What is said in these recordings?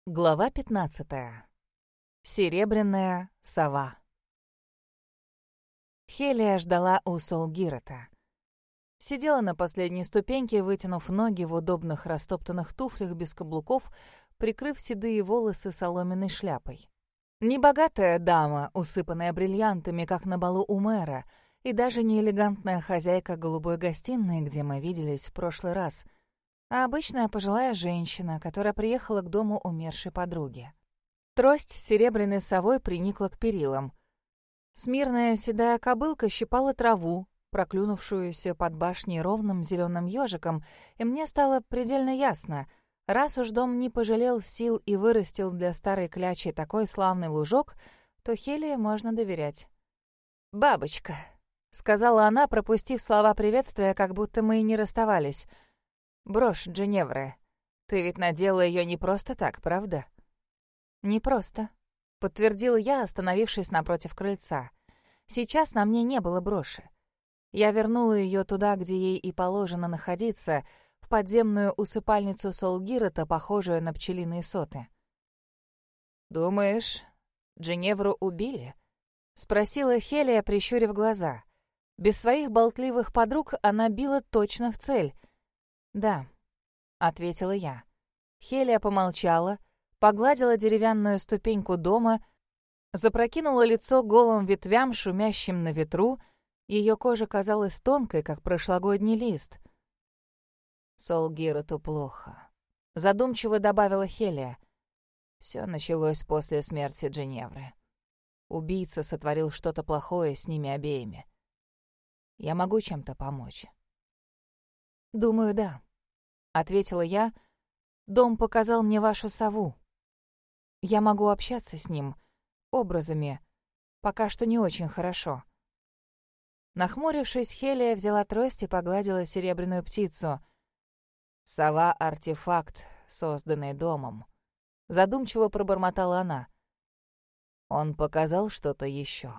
Глава 15. Серебряная сова. Хелия ждала у Солгирота. Сидела на последней ступеньке, вытянув ноги в удобных растоптанных туфлях без каблуков, прикрыв седые волосы соломенной шляпой. Небогатая дама, усыпанная бриллиантами, как на балу у мэра, и даже не элегантная хозяйка голубой гостиной, где мы виделись в прошлый раз — а обычная пожилая женщина, которая приехала к дому умершей подруги. Трость с серебряной совой приникла к перилам. Смирная седая кобылка щипала траву, проклюнувшуюся под башней ровным зеленым ежиком, и мне стало предельно ясно, раз уж дом не пожалел сил и вырастил для старой клячи такой славный лужок, то Хелии можно доверять. «Бабочка», — сказала она, пропустив слова приветствия, как будто мы и не расставались, — «брошь Джиневры. Ты ведь надела ее не просто так, правда?» «Не просто», — подтвердила я, остановившись напротив крыльца. Сейчас на мне не было броши. Я вернула ее туда, где ей и положено находиться, в подземную усыпальницу Солгирота, похожую на пчелиные соты. «Думаешь, Джиневру убили?» — спросила Хелия, прищурив глаза. Без своих болтливых подруг она била точно в цель. «Да», — ответила я. Хелия помолчала, погладила деревянную ступеньку дома, запрокинула лицо голым ветвям, шумящим на ветру. Ее кожа казалась тонкой, как прошлогодний лист. «Солгироту плохо», — задумчиво добавила Хелия. Все началось после смерти Джиневры. Убийца сотворил что-то плохое с ними обеими. Я могу чем-то помочь?» «Думаю, да», — ответила я. «Дом показал мне вашу сову. Я могу общаться с ним образами. Пока что не очень хорошо». Нахмурившись, Хелия взяла трость и погладила серебряную птицу. «Сова — артефакт, созданный домом», — задумчиво пробормотала она. «Он показал что-то еще».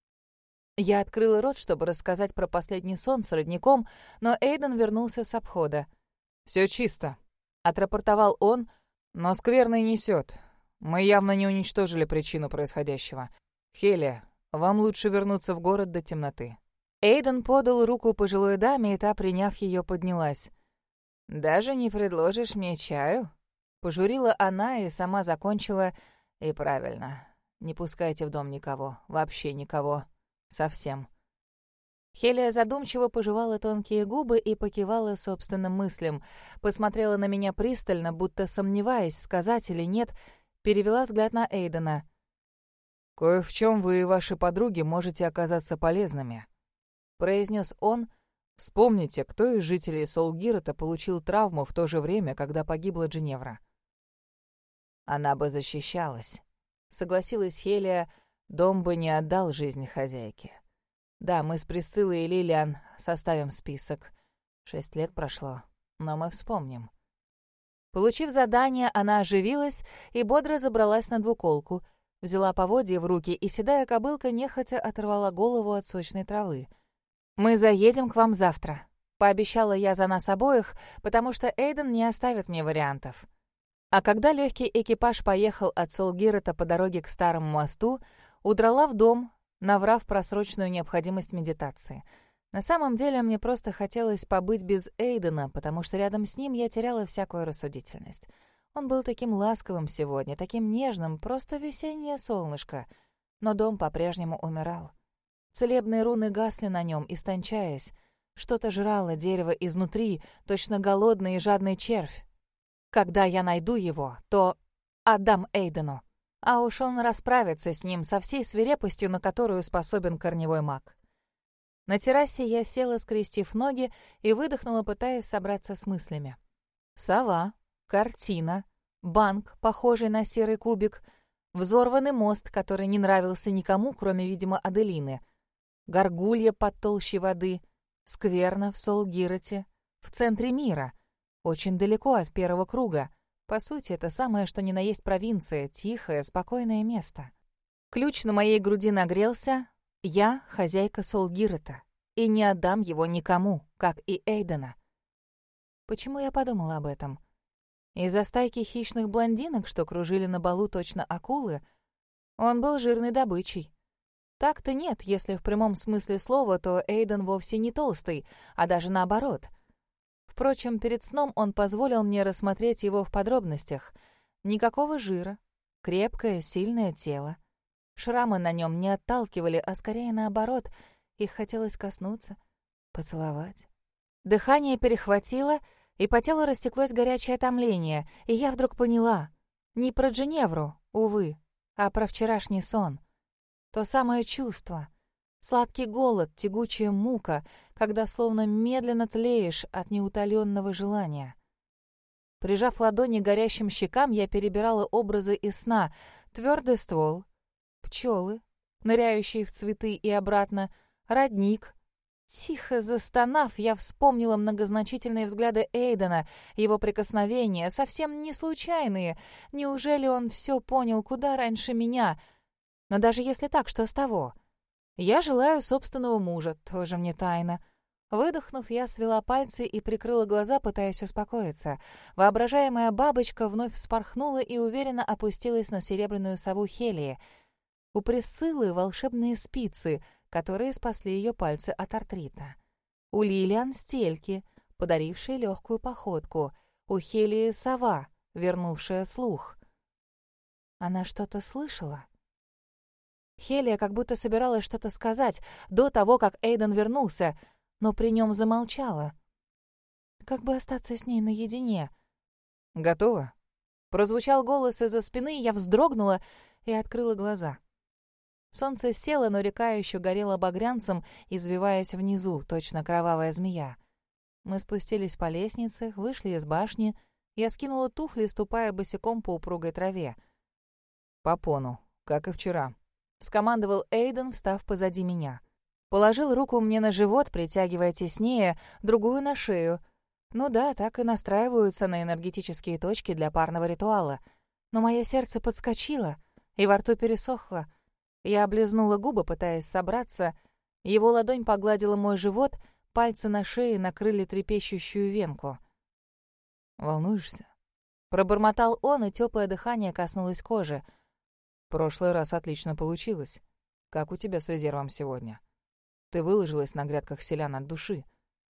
Я открыла рот, чтобы рассказать про последний сон с родником, но Эйден вернулся с обхода. «Все чисто», — отрапортовал он, — «но скверный несет. Мы явно не уничтожили причину происходящего. Хелия, вам лучше вернуться в город до темноты». Эйден подал руку пожилой даме, и та, приняв ее, поднялась. «Даже не предложишь мне чаю?» Пожурила она и сама закончила. «И правильно. Не пускайте в дом никого. Вообще никого. Совсем». Хелия задумчиво пожевала тонкие губы и покивала собственным мыслям, посмотрела на меня пристально, будто сомневаясь, сказать или нет, перевела взгляд на Эйдена. «Кое в чем вы и ваши подруги можете оказаться полезными», — произнес он. «Вспомните, кто из жителей Солгирота получил травму в то же время, когда погибла Джиневра». «Она бы защищалась», — согласилась Хелия. «Дом бы не отдал жизнь хозяйке. Да, мы с Присциллой и Лилиан составим список. 6 лет прошло, но мы вспомним». Получив задание, она оживилась и бодро забралась на двуколку, взяла поводья в руки, и седая кобылка нехотя оторвала голову от сочной травы. «Мы заедем к вам завтра», — пообещала я за нас обоих, потому что Эйден не оставит мне вариантов. А когда легкий экипаж поехал от Солгирота по дороге к старому мосту, удрала в дом, наврав про срочную необходимость медитации. На самом деле мне просто хотелось побыть без Эйдена, потому что рядом с ним я теряла всякую рассудительность. Он был таким ласковым сегодня, таким нежным, просто весеннее солнышко. Но дом по-прежнему умирал. Целебные руны гасли на нем, истончаясь. Что-то жрало дерево изнутри, точно голодный и жадный червь. Когда я найду его, то отдам Эйдену. А уж он расправится с ним со всей свирепостью, на которую способен корневой маг. На террасе я села, скрестив ноги, и выдохнула, пытаясь собраться с мыслями. Сова, картина, банк, похожий на серый кубик, взорванный мост, который не нравился никому, кроме, видимо, Аделины, горгулья под толщей воды, скверна в Солгироте, в центре мира, очень далеко от первого круга. По сути, это самое что ни на есть провинция, тихое, спокойное место. Ключ на моей груди нагрелся. Я хозяйка Солгирота, и не отдам его никому, как и Эйдена. Почему я подумала об этом? Из-за стайки хищных блондинок, что кружили на балу точно акулы, он был жирной добычей. Так-то нет, если в прямом смысле слова, то Эйден вовсе не толстый, а даже наоборот. Впрочем, перед сном он позволил мне рассмотреть его в подробностях. Никакого жира, крепкое, сильное тело. Шрамы на нем не отталкивали, а скорее наоборот, их хотелось коснуться, поцеловать. Дыхание перехватило, и по телу растеклось горячее томление, и я вдруг поняла. Не про Дженевру, увы, а про вчерашний сон. То самое чувство. Сладкий голод, тягучая мука, когда словно медленно тлеешь от неутоленного желания. Прижав ладони к горящим щекам, я перебирала образы из сна. Твердый ствол, пчелы, ныряющие в цветы и обратно, родник. Тихо застонав, я вспомнила многозначительные взгляды Эйдена, его прикосновения, совсем не случайные. Неужели он все понял куда раньше меня? Но даже если так, что с того? Я желаю собственного мужа, тоже мне тайна. Выдохнув, я свела пальцы и прикрыла глаза, пытаясь успокоиться. Воображаемая бабочка вновь вспорхнула и уверенно опустилась на серебряную сову Хелии. У Присциллы волшебные спицы, которые спасли ее пальцы от артрита. У Лилиан стельки, подарившие легкую походку. У Хелии сова, вернувшая слух. Она что-то слышала? Хелия как будто собиралась что-то сказать до того, как Эйден вернулся, но при нем замолчала. Как бы остаться с ней наедине? «Готово?» Прозвучал голос из-за спины, я вздрогнула и открыла глаза. Солнце село, но река еще горела багрянцем, извиваясь внизу, точно кровавая змея. Мы спустились по лестнице, вышли из башни. Я скинула туфли, ступая босиком по упругой траве. «По пону, как и вчера», — скомандовал Эйден, встав позади меня. Положил руку мне на живот, притягивая теснее, другую на шею. Ну да, так и настраиваются на энергетические точки для парного ритуала. Но мое сердце подскочило, и во рту пересохло. Я облизнула губы, пытаясь собраться. Его ладонь погладила мой живот, пальцы на шее накрыли трепещущую венку. «Волнуешься?» Пробормотал он, и теплое дыхание коснулось кожи. «В прошлый раз отлично получилось. Как у тебя с резервом сегодня? Ты выложилась на грядках селян от души.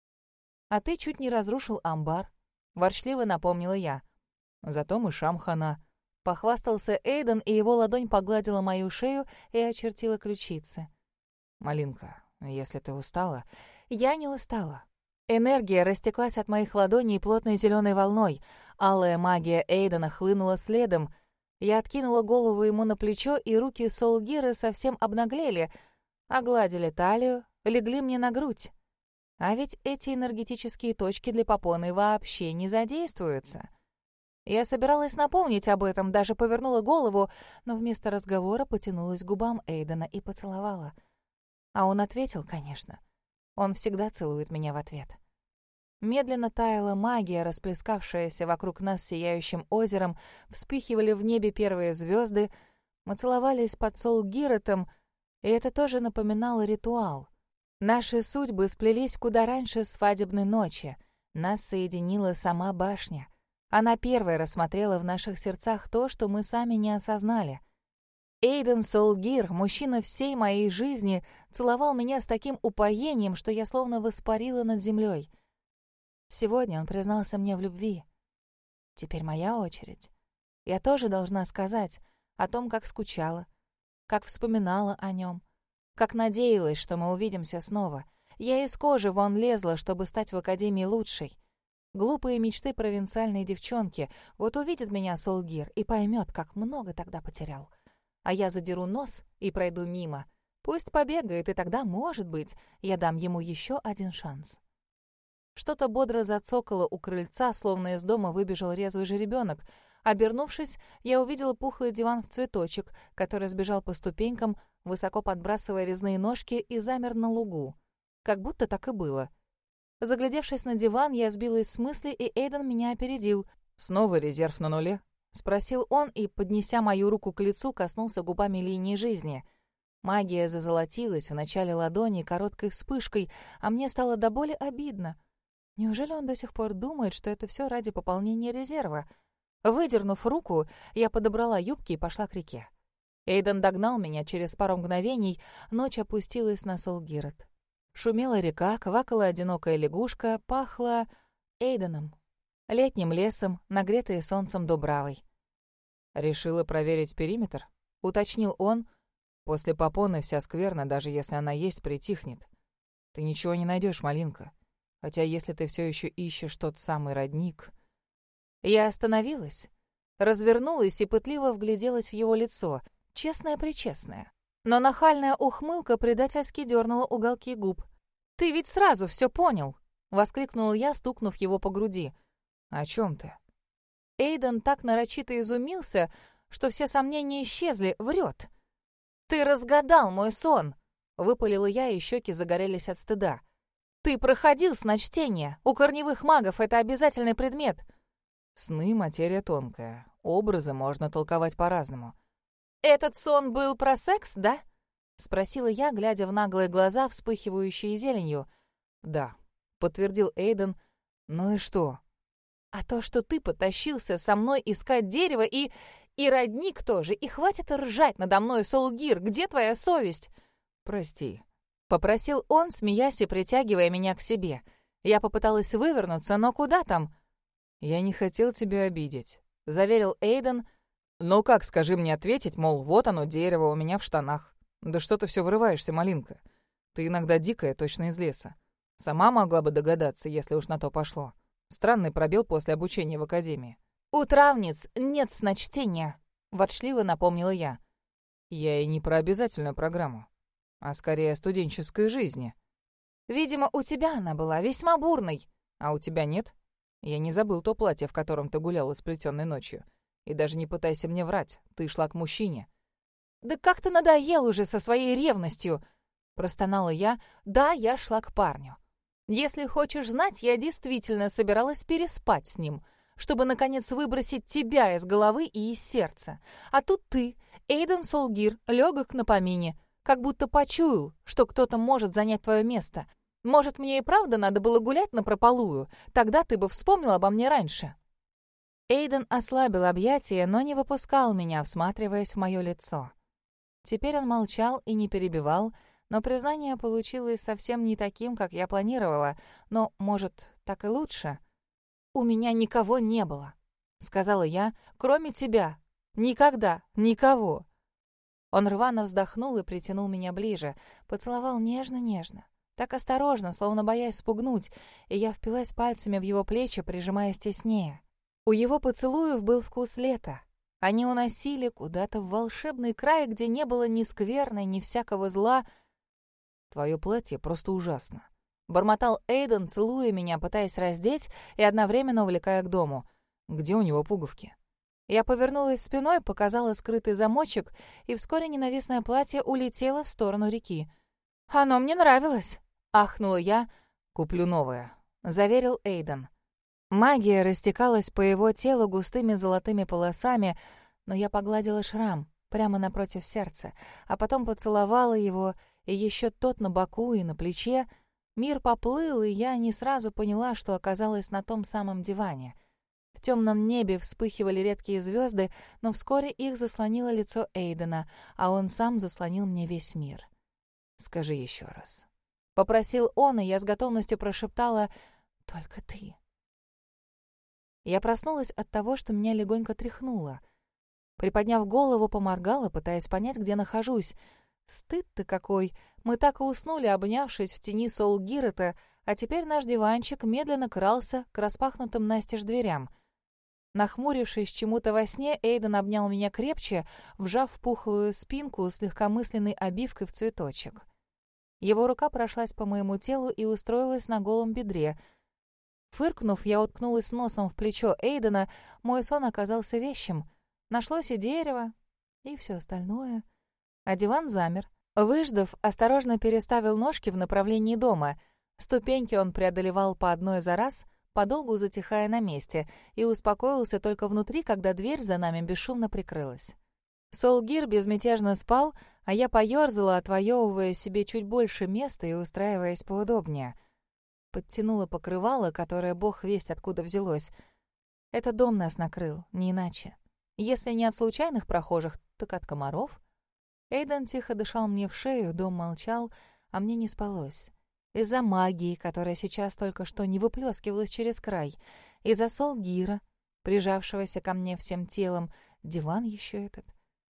А ты чуть не разрушил амбар», — ворчливо напомнила я. «Зато мышам хана». Похвастался Эйден, и его ладонь погладила мою шею и очертила ключицы. «Малинка, если ты устала...» Я не устала. Энергия растеклась от моих ладоней плотной зеленой волной. Алая магия Эйдена хлынула следом. Я откинула голову ему на плечо, и руки Солгиры совсем обнаглели, огладили талию, легли мне на грудь. А ведь эти энергетические точки для попоны вообще не задействуются. Я собиралась напомнить об этом, даже повернула голову, но вместо разговора потянулась к губам Эйдена и поцеловала. А он ответил, конечно. Он всегда целует меня в ответ. Медленно таяла магия, расплескавшаяся вокруг нас сияющим озером, вспыхивали в небе первые звезды. Мы целовались под Солгиротом, и это тоже напоминало ритуал. Наши судьбы сплелись куда раньше свадебной ночи. Нас соединила сама башня. Она первой рассмотрела в наших сердцах то, что мы сами не осознали. Эйден Солгир, мужчина всей моей жизни, целовал меня с таким упоением, что я словно воспарила над землей. Сегодня он признался мне в любви. Теперь моя очередь. Я тоже должна сказать о том, как скучала, как вспоминала о нем, как надеялась, что мы увидимся снова. Я из кожи вон лезла, чтобы стать в академии лучшей. Глупые мечты провинциальной девчонки. Вот увидит меня Солгир и поймет, как много тогда потерял. А я задеру нос и пройду мимо. Пусть побегает, и тогда, может быть, я дам ему еще один шанс. Что-то бодро зацокало у крыльца, словно из дома выбежал резвый жеребенок. Обернувшись, я увидела пухлый диван в цветочек, который сбежал по ступенькам, высоко подбрасывая резные ножки, и замер на лугу. Как будто так и было. Заглядевшись на диван, я сбилась с мысли, и Эйден меня опередил. «Снова резерв на нуле?» — спросил он, и, поднеся мою руку к лицу, коснулся губами линии жизни. Магия зазолотилась в начале ладони короткой вспышкой, а мне стало до боли обидно. Неужели он до сих пор думает, что это все ради пополнения резерва? Выдернув руку, я подобрала юбки и пошла к реке. Эйден догнал меня через пару мгновений, ночь опустилась на Солгирот. Шумела река, квакала одинокая лягушка, пахло Эйденом, летним лесом, нагретой солнцем дубравой. «Решила проверить периметр?» — уточнил он. «После попоны вся скверна, даже если она есть, притихнет. Ты ничего не найдешь, малинка. Хотя если ты все еще ищешь тот самый родник...» Я остановилась, развернулась и пытливо вгляделась в его лицо, честное-пречестное. Но нахальная ухмылка предательски дернула уголки губ. «Ты ведь сразу все понял!» — воскликнул я, стукнув его по груди. «О чем ты?» Эйден так нарочито изумился, что все сомнения исчезли, врет. «Ты разгадал мой сон!» — выпалила я, и щеки загорелись от стыда. «Ты проходил сночтение. У корневых магов это обязательный предмет». «Сны — материя тонкая. Образы можно толковать по-разному». «Этот сон был про секс, да?» — спросила я, глядя в наглые глаза, вспыхивающие зеленью. «Да», — подтвердил Эйден. «Ну и что?» «А то, что ты потащился со мной искать дерево и родник тоже, и хватит ржать надо мной, Солгир, где твоя совесть?» «Прости», — попросил он, смеясь и притягивая меня к себе. Я попыталась вывернуться, но куда там? «Я не хотел тебя обидеть», — заверил Эйден. «Но как, скажи мне, ответить, мол, вот оно, дерево у меня в штанах? Да что ты все вырываешься, малинка? Ты иногда дикая, точно из леса. Сама могла бы догадаться, если уж на то пошло. Странный пробел после обучения в академии». «У травниц нет сночтения», — ворчливо напомнила я. «Я и не про обязательную программу, а скорее о студенческой жизни». «Видимо, у тебя она была весьма бурной». «А у тебя нет? Я не забыл то платье, в котором ты гуляла сплетенной ночью. И даже не пытайся мне врать, ты шла к мужчине». «Да как ты надоел уже со своей ревностью!» — простонала я. «Да, я шла к парню. Если хочешь знать, я действительно собиралась переспать с ним, чтобы, наконец, выбросить тебя из головы и из сердца. А тут ты, Эйден Солгир, легок на помине, как будто почуял, что кто-то может занять твое место. Может, мне и правда надо было гулять напропалую? Тогда ты бы вспомнил обо мне раньше». Эйден ослабил объятия, но не выпускал меня, всматриваясь в мое лицо. Теперь он молчал и не перебивал, но признание получилось совсем не таким, как я планировала. Но, может, так и лучше? «У меня никого не было», — сказала я, — «кроме тебя. Никогда, никого». Он рвано вздохнул и притянул меня ближе, поцеловал нежно-нежно. Так осторожно, словно боясь спугнуть, и я впилась пальцами в его плечи, прижимаясь теснее. У его поцелуев был вкус лета. Они уносили куда-то в волшебный край, где не было ни скверны, ни всякого зла. «Твое платье просто ужасно», — бормотал Эйден, целуя меня, пытаясь раздеть и одновременно увлекая к дому. «Где у него пуговки?» Я повернулась спиной, показала скрытый замочек, и вскоре ненавистное платье улетело в сторону реки. «Оно мне нравилось!» — ахнула я. «Куплю новое», — заверил Эйден. Магия растекалась по его телу густыми золотыми полосами, но я погладила шрам прямо напротив сердца, а потом поцеловала его, и еще тот на боку и на плече. Мир поплыл, и я не сразу поняла, что оказалась на том самом диване. В темном небе вспыхивали редкие звезды, но вскоре их заслонило лицо Эйдена, а он сам заслонил мне весь мир. «Скажи еще раз», — попросил он, и я с готовностью прошептала: «Только ты». Я проснулась от того, что меня легонько тряхнуло. Приподняв голову, поморгала, пытаясь понять, где нахожусь. Стыд-то какой! Мы так и уснули, обнявшись в тени Солгирота, а теперь наш диванчик медленно крался к распахнутым настежь дверям. Нахмурившись чему-то во сне, Эйден обнял меня крепче, вжав в пухлую спинку с легкомысленной обивкой в цветочек. Его рука прошлась по моему телу и устроилась на голом бедре. Фыркнув, я уткнулась носом в плечо Эйдена. Мой сон оказался вещим. Нашлось и дерево, и все остальное. А диван замер. Выждав, осторожно переставил ножки в направлении дома. Ступеньки он преодолевал по одной за раз, подолгу затихая на месте, и успокоился только внутри, когда дверь за нами бесшумно прикрылась. Солгир безмятежно спал, а я поёрзала, отвоевывая себе чуть больше места и устраиваясь поудобнее. Подтянула покрывало, которое бог весть откуда взялось. Это дом нас накрыл, не иначе. Если не от случайных прохожих, так от комаров. Эйден тихо дышал мне в шею, дом молчал, а мне не спалось. Из-за магии, которая сейчас только что не выплескивалась через край. Из-за Солгира, прижавшегося ко мне всем телом. Диван еще этот.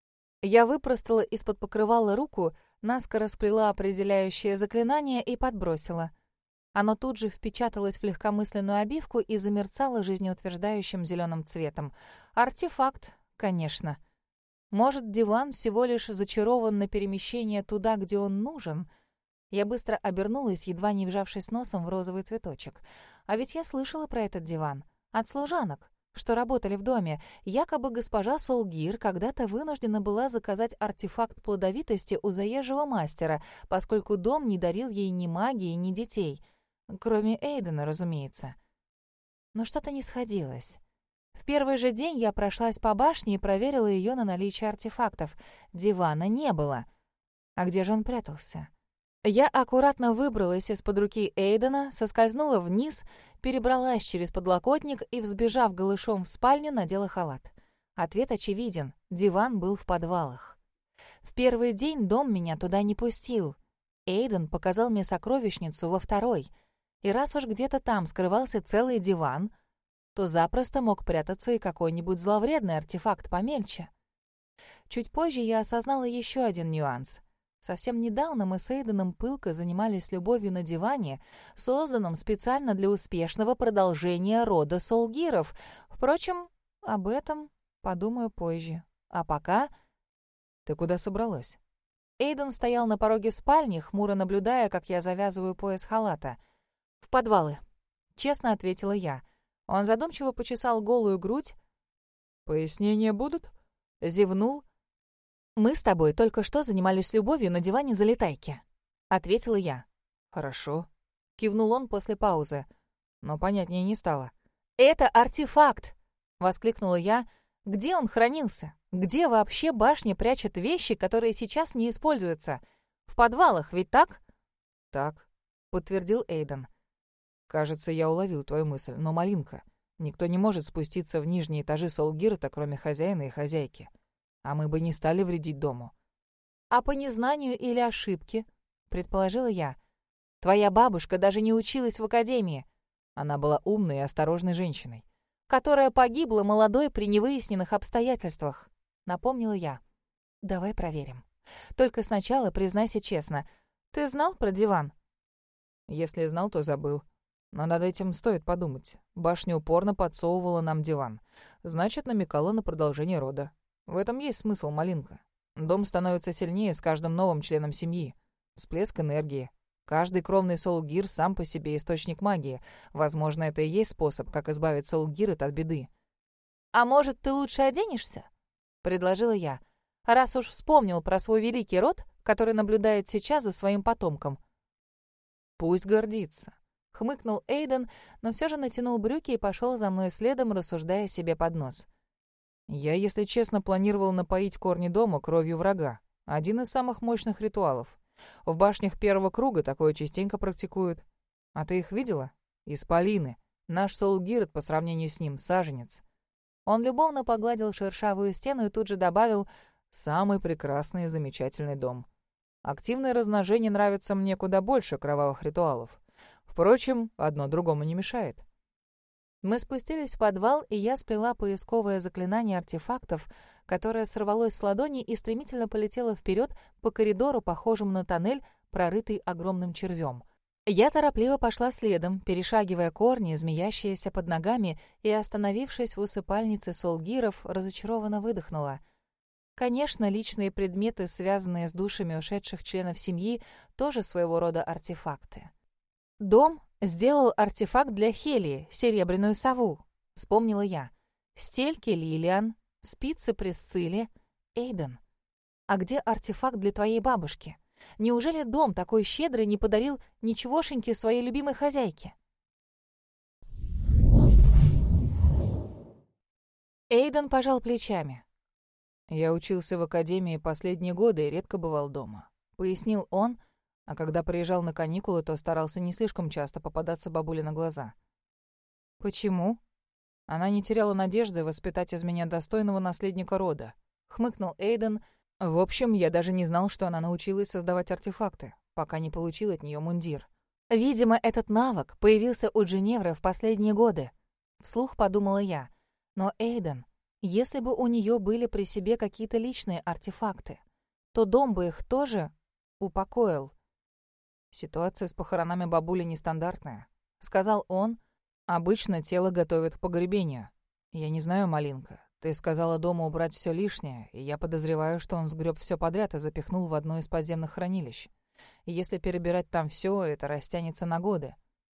Я выпростала из-под покрывала руку, наскоро сплела определяющее заклинание и подбросила. Оно тут же впечаталось в легкомысленную обивку и замерцало жизнеутверждающим зеленым цветом. Артефакт, конечно. Может, диван всего лишь зачарован на перемещение туда, где он нужен? Я быстро обернулась, едва не вжавшись носом в розовый цветочек. А ведь я слышала про этот диван. От служанок, что работали в доме. Якобы госпожа Солгир когда-то вынуждена была заказать артефакт плодовитости у заезжего мастера, поскольку дом не дарил ей ни магии, ни детей. Кроме Эйдена, разумеется. Но что-то не сходилось. В первый же день я прошлась по башне и проверила ее на наличие артефактов. Дивана не было. А где же он прятался? Я аккуратно выбралась из-под руки Эйдена, соскользнула вниз, перебралась через подлокотник и, взбежав голышом в спальню, надела халат. Ответ очевиден. Диван был в подвалах. В первый день дом меня туда не пустил. Эйден показал мне сокровищницу во второй. И раз уж где-то там скрывался целый диван, то запросто мог прятаться и какой-нибудь зловредный артефакт помельче. Чуть позже я осознала еще один нюанс. Совсем недавно мы с Эйденом пылко занимались любовью на диване, созданном специально для успешного продолжения рода Солгиров. Впрочем, об этом подумаю позже. А пока... Ты куда собралась? Эйден стоял на пороге спальни, хмуро наблюдая, как я завязываю пояс халата. «В подвалы», — честно ответила я. Он задумчиво почесал голую грудь. «Пояснения будут?» Зевнул. «Мы с тобой только что занимались любовью на диване залетайки», — ответила я. «Хорошо», — кивнул он после паузы. но понятнее не стало. «Это артефакт!» — воскликнула я. «Где он хранился? Где вообще башня прячет вещи, которые сейчас не используются? В подвалах, ведь так?» «Так», — подтвердил Эйден. «Кажется, я уловил твою мысль, но, Малинка, никто не может спуститься в нижние этажи Солгирта, кроме хозяина и хозяйки. А мы бы не стали вредить дому». «А по незнанию или ошибке?» — предположила я. «Твоя бабушка даже не училась в академии». Она была умной и осторожной женщиной. «Которая погибла молодой при невыясненных обстоятельствах», — напомнила я. «Давай проверим. Только сначала признайся честно. Ты знал про диван?» Если знал, то забыл. Но над этим стоит подумать. Башня упорно подсовывала нам диван. Значит, намекала на продолжение рода. В этом есть смысл, Малинка. Дом становится сильнее с каждым новым членом семьи. Всплеск энергии. Каждый кровный Солгир сам по себе источник магии. Возможно, это и есть способ, как избавить Солгирт от беды. «А может, ты лучше оденешься?» — предложила я. «Раз уж вспомнил про свой великий род, который наблюдает сейчас за своим потомком». «Пусть гордится», — хмыкнул Эйден, но все же натянул брюки и пошел за мной следом, рассуждая себе под нос. «Я, если честно, планировал напоить корни дома кровью врага. Один из самых мощных ритуалов. В башнях первого круга такое частенько практикуют. А ты их видела? Исполины. Наш Солгирт по сравнению с ним саженец». Он любовно погладил шершавую стену и тут же добавил: «Самый прекрасный и замечательный дом. Активное размножение нравится мне куда больше кровавых ритуалов. Впрочем, одно другому не мешает». Мы спустились в подвал, и я сплела поисковое заклинание артефактов, которое сорвалось с ладони и стремительно полетело вперед по коридору, похожему на тоннель, прорытый огромным червем. Я торопливо пошла следом, перешагивая корни, змеящиеся под ногами, и, остановившись в усыпальнице Солгиров, разочарованно выдохнула. Конечно, личные предметы, связанные с душами ушедших членов семьи, тоже своего рода артефакты. «Дом сделал артефакт для Хелии, серебряную сову», — вспомнила я. «Стельки Лилиан, спицы Присцилле, Эйден. А где артефакт для твоей бабушки? Неужели дом такой щедрый не подарил ничегошеньки своей любимой хозяйке?» Эйден пожал плечами. «Я учился в академии последние годы и редко бывал дома», — пояснил он, а когда приезжал на каникулы, то старался не слишком часто попадаться бабуле на глаза. «Почему?» Она не теряла надежды воспитать из меня достойного наследника рода. Хмыкнул Эйден. В общем, я даже не знал, что она научилась создавать артефакты, пока не получил от нее мундир. Видимо, этот навык появился у Джиневры в последние годы. Вслух подумала я. Но, Эйден, если бы у нее были при себе какие-то личные артефакты, то дом бы их тоже упокоил. Ситуация с похоронами бабули нестандартная, сказал он. Обычно тело готовят к погребению. Я не знаю, Малинка. Ты сказала дома убрать все лишнее, и я подозреваю, что он сгреб все подряд и запихнул в одно из подземных хранилищ. И если перебирать там все, это растянется на годы.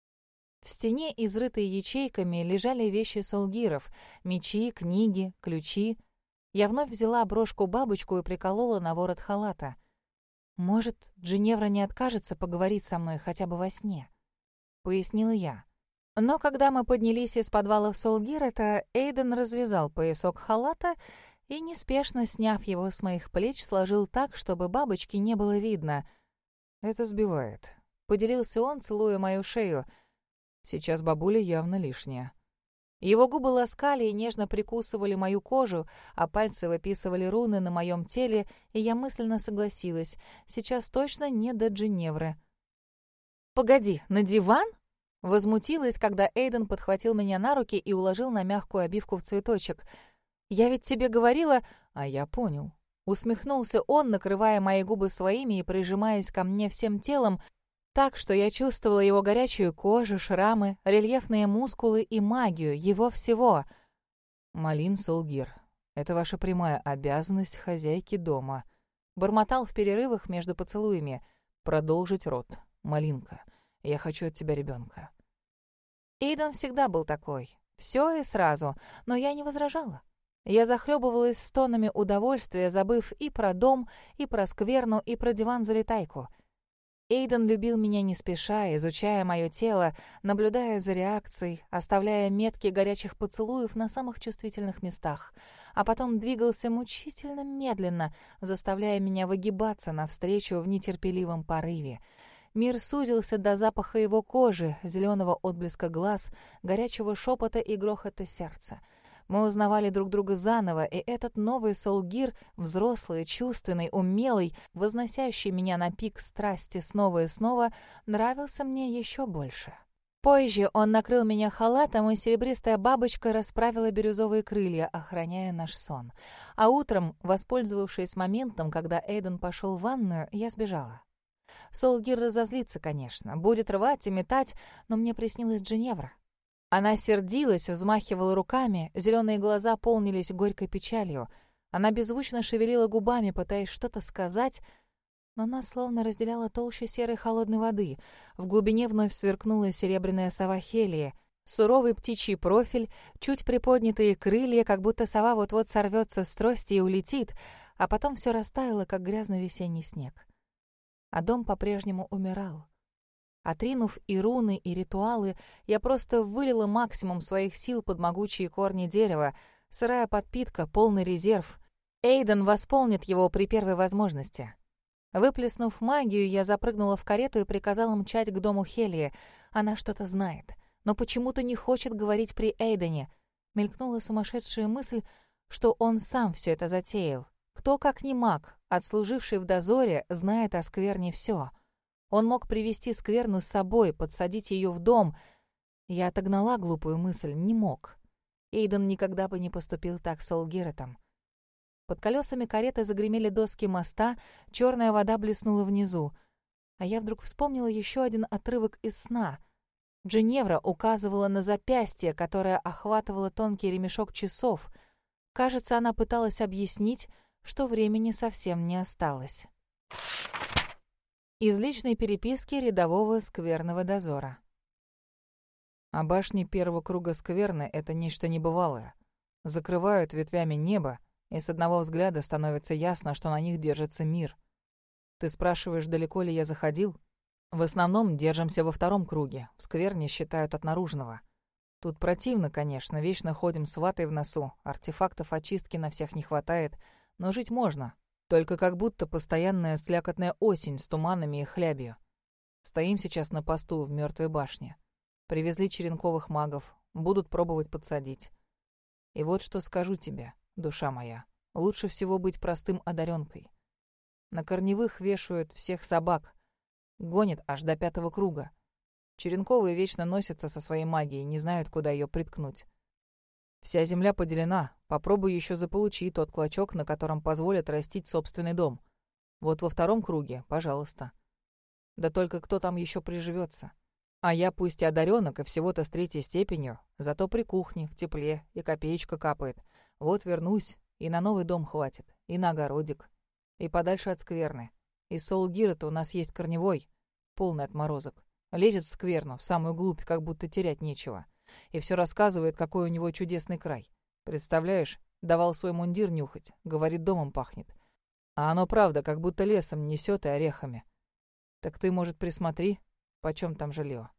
В стене, изрытой ячейками, лежали вещи солгиров: мечи, книги, ключи. Я вновь взяла брошку-бабочку и приколола на ворот халата. «Может, Джиневра не откажется поговорить со мной хотя бы во сне?» — пояснила я. Но когда мы поднялись из подвала в Солгир-это, Эйден развязал поясок халата и, неспешно сняв его с моих плеч, сложил так, чтобы бабочки не было видно. «Это сбивает», — поделился он, целуя мою шею. «Сейчас бабуля явно лишняя». Его губы ласкали и нежно прикусывали мою кожу, а пальцы выписывали руны на моем теле, и я мысленно согласилась. Сейчас точно не до Джиневры. «Погоди, на диван?» Возмутилась, когда Эйден подхватил меня на руки и уложил на мягкую обивку в цветочек. «Я ведь тебе говорила...» «А я понял». Усмехнулся он, накрывая мои губы своими и прижимаясь ко мне всем телом, так что я чувствовала его горячую кожу, шрамы, рельефные мускулы и магию, его всего. «Малин Солгир, это ваша прямая обязанность хозяйки дома», — бормотал в перерывах между поцелуями. «Продолжить род, Малинка. Я хочу от тебя ребенка». Эйден всегда был такой. Все и сразу, но я не возражала. Я захлебывалась стонами удовольствия, забыв и про дом, и про скверну, и про диван-залетайку. Эйден любил меня не спеша, изучая мое тело, наблюдая за реакцией, оставляя метки горячих поцелуев на самых чувствительных местах, а потом двигался мучительно медленно, заставляя меня выгибаться навстречу в нетерпеливом порыве. Мир сузился до запаха его кожи, зеленого отблеска глаз, горячего шепота и грохота сердца. Мы узнавали друг друга заново, и этот новый Солгир, взрослый, чувственный, умелый, возносящий меня на пик страсти снова и снова, нравился мне еще больше. Позже он накрыл меня халатом, и серебристая бабочка расправила бирюзовые крылья, охраняя наш сон. А утром, воспользовавшись моментом, когда Эйден пошел в ванную, я сбежала. Солгир разозлится, конечно, будет рвать и метать, но мне приснилась Джиневра. Она сердилась, взмахивала руками, зеленые глаза полнились горькой печалью. Она беззвучно шевелила губами, пытаясь что-то сказать, но нас словно разделяла толща серой холодной воды. В глубине вновь сверкнула серебряная сова Хелии. Суровый птичий профиль, чуть приподнятые крылья, как будто сова вот-вот сорвется с трости и улетит, а потом все растаяло, как грязный весенний снег. А дом по-прежнему умирал. Отринув и руны, и ритуалы, я просто вылила максимум своих сил под могучие корни дерева. Сырая подпитка, полный резерв. Эйден восполнит его при первой возможности. Выплеснув магию, я запрыгнула в карету и приказала мчать к дому Хелии. Она что-то знает, но почему-то не хочет говорить при Эйдене. Мелькнула сумасшедшая мысль, что он сам все это затеял. Кто, как не маг, отслуживший в дозоре, знает о скверне все. Он мог привести скверну с собой, подсадить ее в дом. Я отогнала глупую мысль, не мог. Эйден никогда бы не поступил так с Солгиротом. Под колесами кареты загремели доски моста, черная вода блеснула внизу. А я вдруг вспомнила еще один отрывок из сна. Джиневра указывала на запястье, которое охватывало тонкий ремешок часов. Кажется, она пыталась объяснить, что времени совсем не осталось. Из личной переписки рядового скверного дозора. А башни первого круга скверны — это нечто небывалое. Закрывают ветвями небо, и с одного взгляда становится ясно, что на них держится мир. Ты спрашиваешь, далеко ли я заходил? В основном держимся во втором круге, в скверне считают от наружного. Тут противно, конечно, вечно ходим с ватой в носу, артефактов очистки на всех не хватает, но жить можно. Только как будто постоянная слякотная осень с туманами и хлябью. Стоим сейчас на посту в мертвой башне. Привезли черенковых магов, будут пробовать подсадить. И вот что скажу тебе, душа моя. Лучше всего быть простым одаренкой. На корневых вешают всех собак. Гонят аж до 5-го круга. Черенковые вечно носятся со своей магией, не знают, куда ее приткнуть. Вся земля поделена. Попробуй еще заполучи тот клочок, на котором позволят растить собственный дом. Вот во 2-м круге, пожалуйста. Да только кто там еще приживется? А я пусть и одаренок, и всего-то с 3-й степенью, зато при кухне, в тепле, и копеечка капает. Вот вернусь, и на новый дом хватит, и на огородик, и подальше от скверны. Из Соулгира-то у нас есть корневой, полный отморозок. Лезет в скверну, в самую глубь, как будто терять нечего. И все рассказывает, какой у него чудесный край. Представляешь, давал свой мундир нюхать, говорит, домом пахнет. А оно правда, как будто лесом несет и орехами. Так ты, может, присмотри, почем там жилье.